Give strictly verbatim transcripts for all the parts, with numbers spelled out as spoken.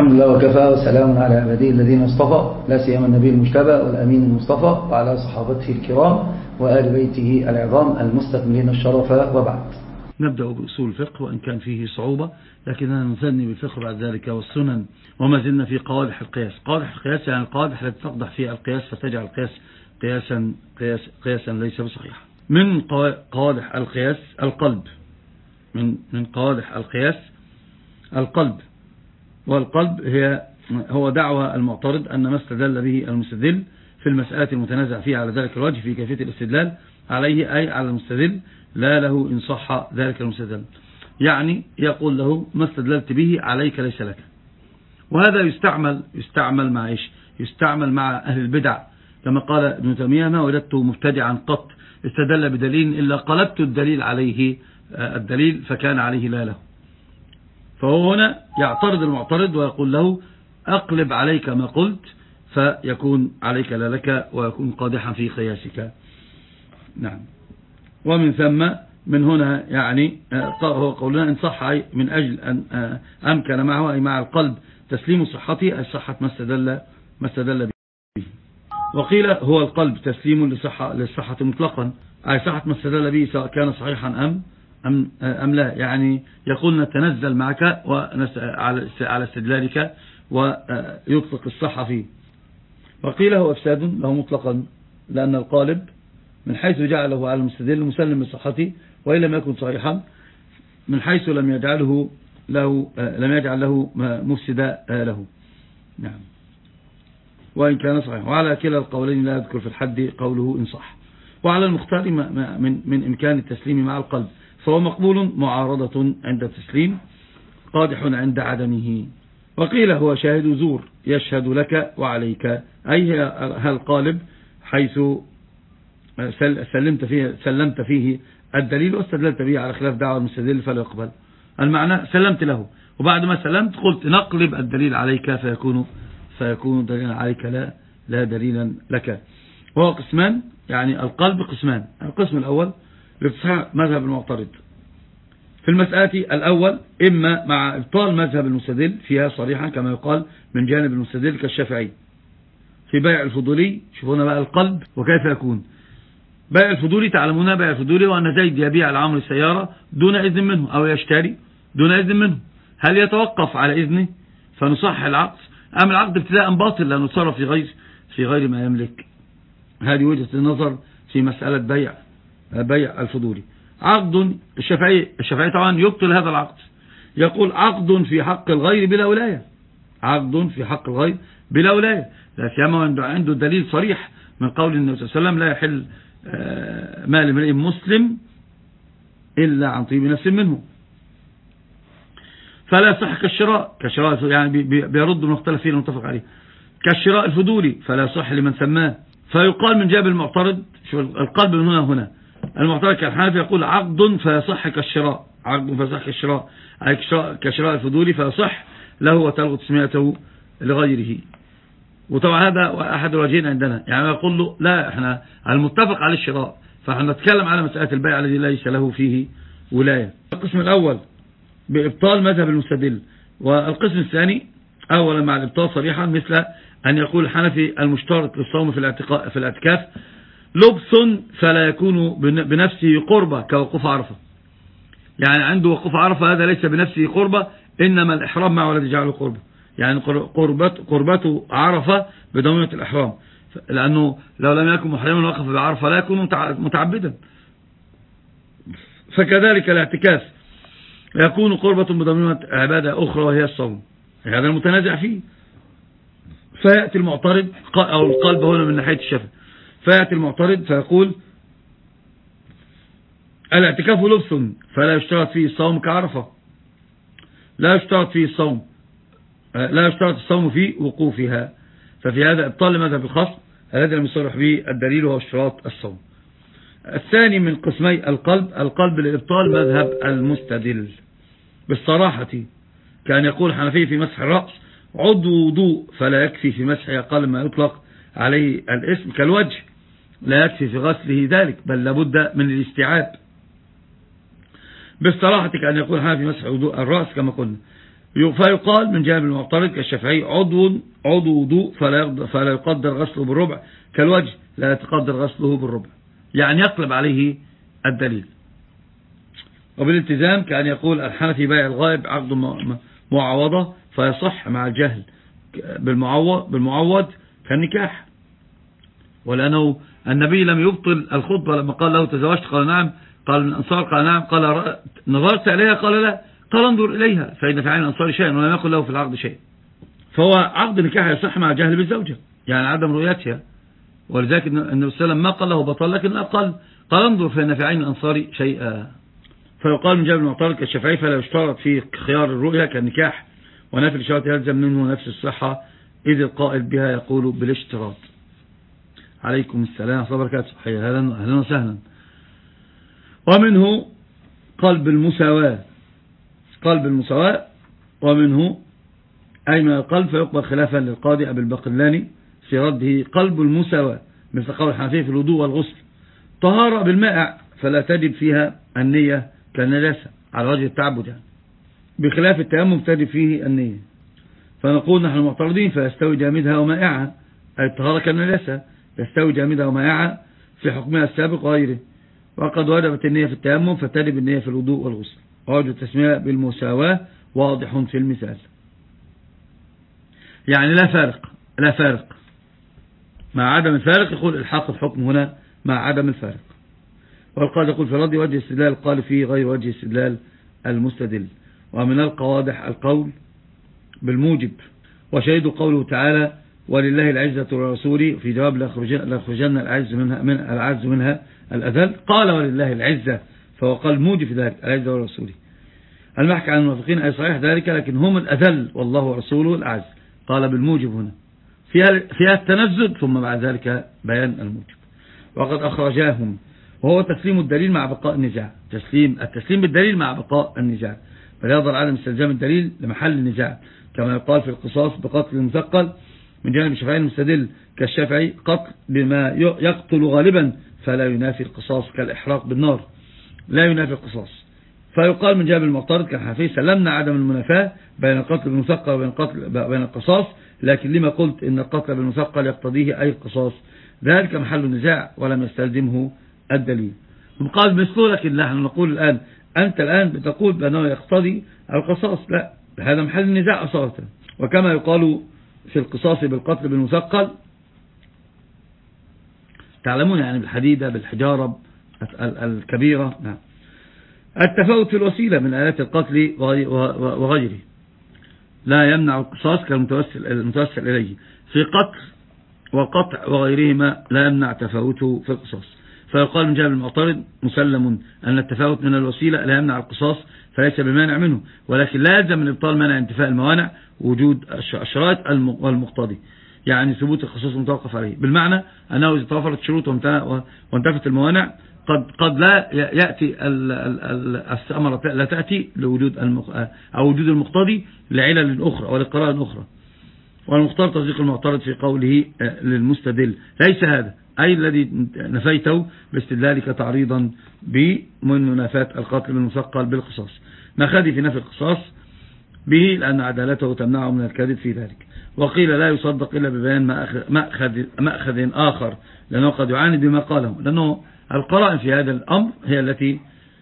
الحمد لله وكفى وسلام على عباده الذين اصطفى، لا سيما النبي المجتبى والأمين المصطفى وعلى صحابته الكرام وآل بيته العظام المستكملين الشرف، وبعد. نبدأ بأصول الفقه وإن كان فيه صعوبة، لكننا نثني بالفقه بعد ذلك والسنن، وما زلنا في قوادح القياس. قوادح القياس يعني القوادح التي تقدح فيها القياس فتجعل القياس قياسا, قياس قياسا ليس بصحيح. من قوادح القياس القلب، من من قوادح القياس القلب، والقلب هي هو دعوى المعترض أن ما استدل به المستدل في المسألة المتنازع فيها على ذلك الوجه في كيفية الاستدلال عليه، أي على المستدل لا له إن صح ذلك المستدل. يعني يقول له ما استدللت به عليك ليس لك. وهذا يستعمل يستعمل مع إيش؟ يستعمل مع أهل البدع، كما قال ابن تيمية: ما وجدت مبتدعا قط استدل بدليل إلا قلبت الدليل عليه الدليل فكان عليه لا له. فهو هنا يعترض المعترض ويقول له: أقلب عليك ما قلت فيكون عليك لا لك ويكون قادحا في قياسك. نعم. ومن ثم من هنا يعني هو قولنا إن صح من أجل أن أمكن معه أي مع القلب تسليم صحته، أي صحة ما استدل ما استدل به. وقيل هو القلب تسليم لصحة للصحة مطلقا، أي صحة ما استدل به سواء كان صحيحا أم أم, أم لا. يعني يقول نتنزل معك على استدلالك ويطلق الصحة فيه. وقيل هو إفساد له مطلقا، لأن القالب من حيث جعله على المستدل مسلم بصحته وإن لم يكن صحيحا، من حيث لم يجعله له لم يجعل له مفسدا له. نعم. وإن كان صحيح. وعلى كلا القولين لا يذكر في الحد قوله إن صح. وعلى المختار من من إمكان التسليم مع القلب، فهو مقبول معارضة عند التسليم، قادح عند عدمه. وقيل هو شاهد زور يشهد لك وعليك، أي هل قالب حيث سلمت فيه, سلمت فيه الدليل واستدللت به على خلاف دعوى المستدل فلا يقبل. المعنى سلمت له وبعد ما سلمت قلت نقلب الدليل عليك فيكون فيكون دليلا عليك لا لا دليلا لك. وهو قسمان، يعني القلب قسمان. القسم الأول لتصحيح مذهب المعترض في المسألة الأول، إما مع إبطال مذهب المستدل فيها صريحا كما يقال من جانب المستدل كالشافعي في بيع الفضولي. شوفونا بقى القلب وكيف يكون. بيع الفضولي تعلمون بيع الفضولي وأن زيد يبيع العمر السيارة دون إذن منه أو يشتري دون إذن منه، هل يتوقف على إذنه فنصح العقد أم العقد ابتداء باطل لأنه صار في غير في غير ما يملك؟ هذه وجهة النظر في مسألة بيع بيع الفضولي. عقد الشافعي الشافعي طبعا يبطل هذا العقد، يقول عقد في حق الغير بلا ولاية، عقد في حق الغير بلا ولاية، لا سيما عنده دليل صريح من قول النبي صلى الله عليه وسلم: لا يحل مال امرئ مسلم إلا عن طيب نفس منه. فلا يصح كالشراء، كشراء يعني بيرد المختلف فيه المتفق عليه، كالشراء الفضولي فلا يصح لمن سماه. فيقال من جاب المعترض، شو القلب من هنا هنا المعترض كالحنفي يقول عقد فيصح كالشراء، عقد فيصح كالشراء أي كشراء الفضولي فيصح له وتلغى تسميته لغيره. وطبعا هذا أحد الوجهين عندنا، يعني يقول له لا احنا المتفق على الشراء، فاحنا نتكلم على مسألة البيع الذي ليس له فيه ولاية. القسم الأول بإبطال مذهب المستدل. والقسم الثاني أولا مع الإبطال صريحا، مثل أن يقول الحنفي المشترط للصوم في في الاعتكاف لبس فلا يكون بنفسه قربة كوقوف عرفة، يعني عنده وقوف عرفة هذا ليس بنفسه قربة، إنما الإحرام معه الذي جعله قربة، يعني قربته قربته عرفة بضميمة الإحرام، لأنه لو لم يكن محرما وقف بعرفة لا يكون متعبدا. فكذلك الاعتكاف يكون قربة بضميمة عبادة أخرى وهي الصوم، هذا المتنازع فيه. فيأتي المعترض أو القلب هنا من ناحية الشفا، فيأتي المعترض فيقول الاعتكاف لبس فلا يشترط فيه الصوم كعرفة، لا يشترط فيه الصوم لا يشترط الصوم في وقوفها. ففي هذا ابطال لمذهب الخصم الذي لم يصرح به الدليل وهو اشتراط الصوم. الثاني من قسمي القلب القلب لإبطال مذهب المستدل بالصراحة، كان يقول الحنفي في مسح الرأس عضو وضوء فلا يكفي في مسحه أقل ما يطلق عليه الاسم كالوجه، لا يكفي في غسله ذلك بل لابد من الاستيعاب. بالصراحة كان يقول الحنفي في مسح وضوء الرأس كما قلنا. فيقال من جانب المعترض كالشافعي عضو عضو وضوء فلا فلا يقدر غسله بالربع كالوجه لا يتقدر غسله بالربع، يعني يقلب عليه الدليل. وبالالتزام كأن يقول الحنفي بيع الغائب عقد معوضة فيصح مع الجهل بالمعوض بالمعوض كالنكاح، ولأنه النبي لم يبطل الخطبة لما قال له تزوجت قال نعم، قال من الأنصار قال نعم، قال نظرت إليها قال لا، قال انظر إليها فإن في عين الأنصار شيئا ولم يقل له في العقد شيء. فهو عقد نكاح يصح مع الجهل بالزوجة، يعني عدم رؤيتها، ولذلك النبي صلى الله عليه وسلم ما قال له بطل لكن لا قال قال انظر فإن في عين الأنصار شيئا. فيقال من جانب المعترض كالشافعي فلا يشترط في خيار الرؤية كالنكاح، ونفي الشرط يلزم منه نفس الصحة إذ القائل بها يقول بالاشتراط. عليكم السلام ورحمة الله وبركاته. أهلا وسهلا. ومنه قلب المساواة قلب المساواة ومنه أي من القلب فيقبل خلافا للقاضي أبي البقلاني في رده قلب المساواة مثل قول الحنفية في الوضوء والغسل طهارة بالمائع فلا تجب فيها النية كالنجاسة على وجه التعبد يعني، بخلاف التيمم تجب فيه النية. فنقول نحن معترضين فيستوي جامدها ومائعها، أي الطهارة كالنجاسة يستوي جامدها ومائعها في حكمها السابق وغيره، وقد وجبت النية في التيمم فتجب النية في الوضوء والغسل. ووجه التسمية بالمساواة واضح في المثال، يعني لا فارق لا فارق مع عدم الفارق يقول الحاق الحكم هنا مع عدم الفارق. والقاضي يقول في رد وجه استدلال القال فيه غير وجه استدلال المستدل. ومن القوادح القول بالموجب، وشهدوا قوله تعالى ولله العزة ورسوله في جواب لأخرجن العز منها من العز منها الأذل، قال ولله العزة فهو قال موجب في ذلك العزة ورسوله. المحكي عن المنافقين أي صحيح ذلك لكن هم الأذل والله ورسوله الأعز، قال بالموجب هنا فيها, فيها التنزل ثم بعد ذلك بيان الموجب. وقد أخرجاهم وهو تسليم الدليل مع بقاء النزاع، تسليم التسليم بالدليل مع بقاء النزاع، فليظهر عدم استلزام الدليل لمحل النزاع كما يقال في القصاص بقتل المثقل من جانب الشافعي المستدل كالشافعي قتل بما يقتل غالبا فلا ينافي القصاص كالإحراق بالنار لا ينافي القصاص. فيقال من جانب المعترض كالحنفي سلمنا عدم المنافاة بين القتل بالمثقل وبين القتل بين القصاص، لكن لما قلت إن القتل بالمثقل يقتضيه أي القصاص ذلك محل النزاع ولم يستلزمه الدليل. قال مثله لكن نحن نقول الآن أنت الآن بتقول بأنه يقتضي القصاص، لا هذا محل النزاع أصالة. وكما يقال في القصاص بالقتل بالمثقل تعلمون يعني بالحديدة بالحجارة الكبيرة نعم. التفاوت في الوسيلة من آلات القتل وغيره لا يمنع القصاص كالمتوسل إليه في قتل وقطع وغيرهما لا يمنع تفاوته في القصاص. فيقال من جانب المعترض مسلم أن التفاوت من الوسيلة لا يمنع القصاص فليس بمانع منه، ولكن لا يلزم من إبطال منع انتفاء الموانع وجود الشرائط والمقتضي، يعني ثبوت القصاص متوقف عليه، بالمعنى أنه إذا توفرت شروط وانتفت الموانع قد قد لا يأتي الثمرة لا تأتي لوجود أو وجود المقتضي لعلل أخرى ولقرائن أخرى. والمختار تصديق المعترض في قوله للمستدل ليس هذا أي الذي نفيته باستدلالك تعريضا بمن منافاة القتل بالمثقل بالقصاص مخذي في نفي القصاص به لأن عدالته تمنعه من الكذب في ذلك. وقيل لا يصدق إلا ببيان مأخذ, مأخذ آخر لأنه قد يعاند بما قاله، لأنه القرائن في هذا الأمر هي التي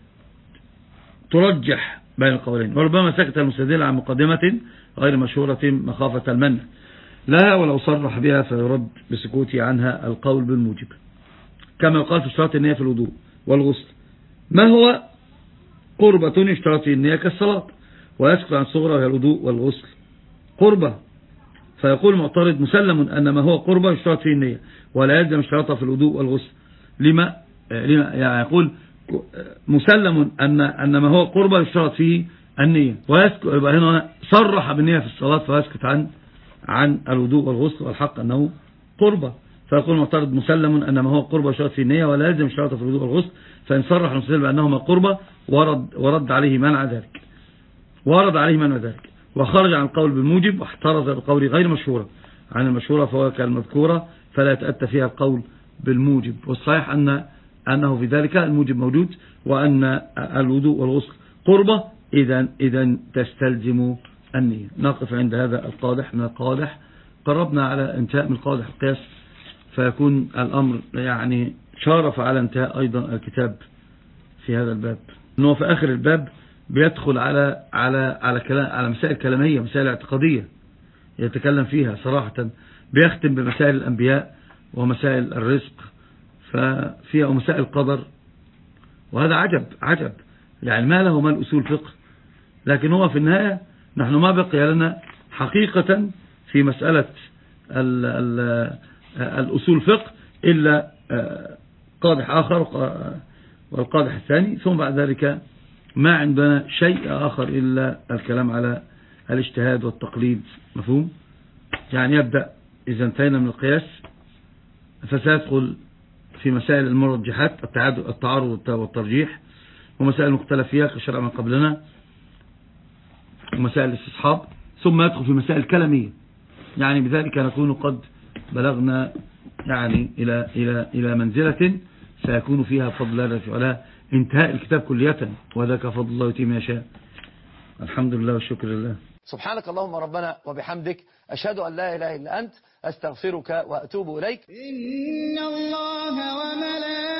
ترجح بين القولين، وربما سكت المستدل عن مقدمة غير مشهورة مخافة المنع لها ولو صرح بها فيرد بسكوته عنها القول بالموجب. كما يقال في اشتراط النية في الوضوء والغسل ما هو قربة يشترط في النية كالصلاة ويسكت عن الصغرى وهي الوضوء والغسل قربة. فيقول المعترض مسلم أن ما هو قربة يشترط فيه النية ولا يلزم اشتراطها في الوضوء والغسل. لما لما يعني يقول مسلم أن أن ما هو قربة يشترط فيه النية ويسكت، يبقى هنا صرح بالنية في الصلاة فيسكت عن عن الوضوء والغسل والحق أنه قربة. فيقول المعترض مسلم أن ما هو قربة يشترط فيه النية ولا يلزم اشتراطها في الوضوء والغسل، فإن صرح المستدل بأنهما قربة ورد ورد عليه منع ذلك ورد عليه منع ذلك وخرج عن القول بالموجب واحترز بقول غير مشهورة عن المشهورة فهو كالمذكورة فلا يتأتى فيها القول بالموجب. والصحيح أن أنه في ذلك الموجب موجود وأن الوضوء والغسل قربة إذا إذا تستلزم النية. نقف عند هذا القادح من القادح. قربنا على انتهاء من قادح القياس، فيكون الأمر يعني شارف على انتهاء أيضا الكتاب في هذا الباب. أنه في آخر الباب بيدخل على على على كلام على مسائل كلامية، مسائل اعتقادية يتكلم فيها صراحة. بيختم بمسائل الأنبياء ومسائل الرزق ففيها ومسائل القدر، وهذا عجب عجب يعني ما له ما الأصول فقه. لكن هو في النهاية نحن ما بقي لنا حقيقة في مسألة ال ال الأصول فقه إلا قادح آخر والقادح الثاني، ثم بعد ذلك ما عندنا شيء آخر إلا الكلام على الاجتهاد والتقليد. مفهوم؟ يعني يبدأ إذا انتهينا من القياس فسيدخل في مسائل المرجحات، التعارض والترجيح، ومسائل مختلف فيها كشرع من قبلنا، ومسائل الاستصحاب، ثم يدخل في مسائل كلامية. يعني بذلك نكون قد بلغنا يعني إلى إلى إلى منزلة سيكون فيها بفضل الله تعالى انتهاء الكتاب كلية، وذاك فضل الله يتم يشاء. الحمد لله والشكر لله. سبحانك اللهم ربنا وبحمدك، أشهد أن لا إله إلا أنت، أستغفرك وأتوب إليك. إن الله وملائكته